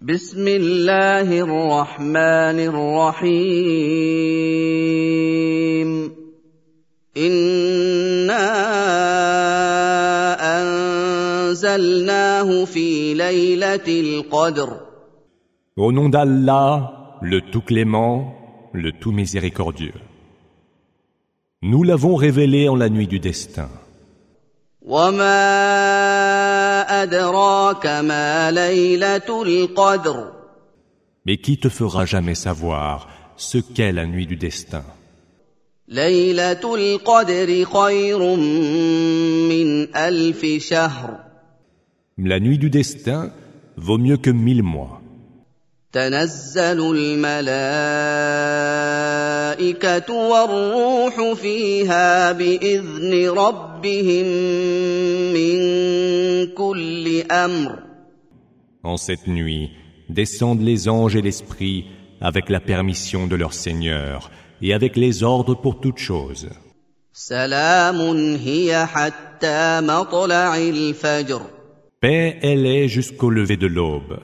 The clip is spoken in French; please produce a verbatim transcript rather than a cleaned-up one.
بسم الله الرحمن الرحيم إنا أنزلناه في ليلة القدر Au nom d'Allah, le tout clément, le tout miséricordieux. Nous l'avons révélé en la nuit du destin. وما أدراك ما ليلة القدر Mais qui te fera jamais savoir ce qu'est la nuit du destin? ليلة القدر خير من ألف شهر La nuit du destin vaut mieux que mille mois. تنزل الملائكة والروح فيها بإذن ربهم من كل أمر En cette nuit, descendent les anges et l'esprit avec la permission de leur Seigneur et avec les ordres pour toutes choses. سلام هي حتى مطلع الفجر Paix elle est jusqu'au lever de l'aube.